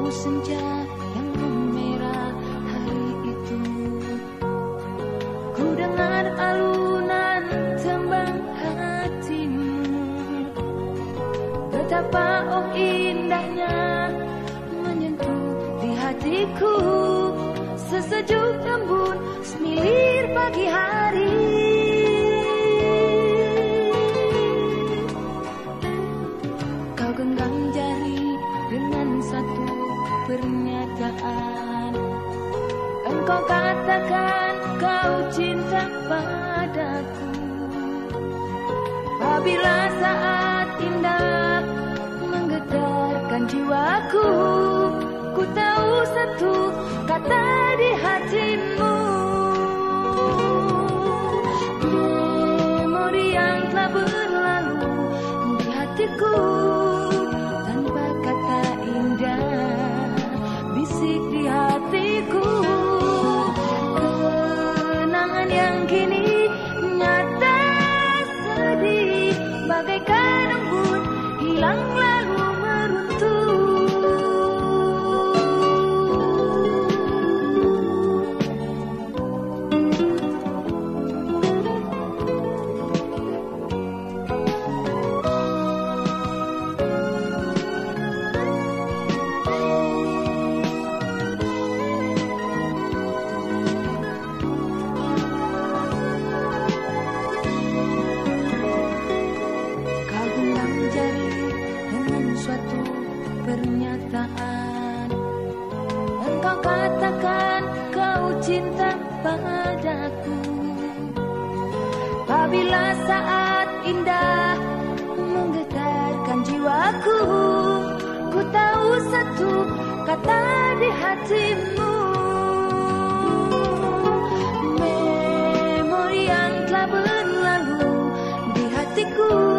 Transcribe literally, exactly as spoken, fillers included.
senja yang memerah hari itu. Ku dengar alunan tembang hatimu, betapa oh indahnya menyentuh di hatiku, sesejuk embun semilir pagi hari. Kau genggam jari dengan satu pernyataan, engkau katakan kau cinta padaku. Apabila saat indah menggetarkan jiwaku, ku tahu satu kata di hatimu. Memori yang telah berlalu di hatiku, tanpa kata indah bisik di hatiku. Kenangan yang kini nyata sedih, bagaikan embun hilang lalu meruntuh. Suatu pernyataan, engkau katakan kau cinta padaku. Apabila saat indah menggetarkan jiwaku, ku tahu satu kata di hatimu. Memori yang telah berlalu di hatiku,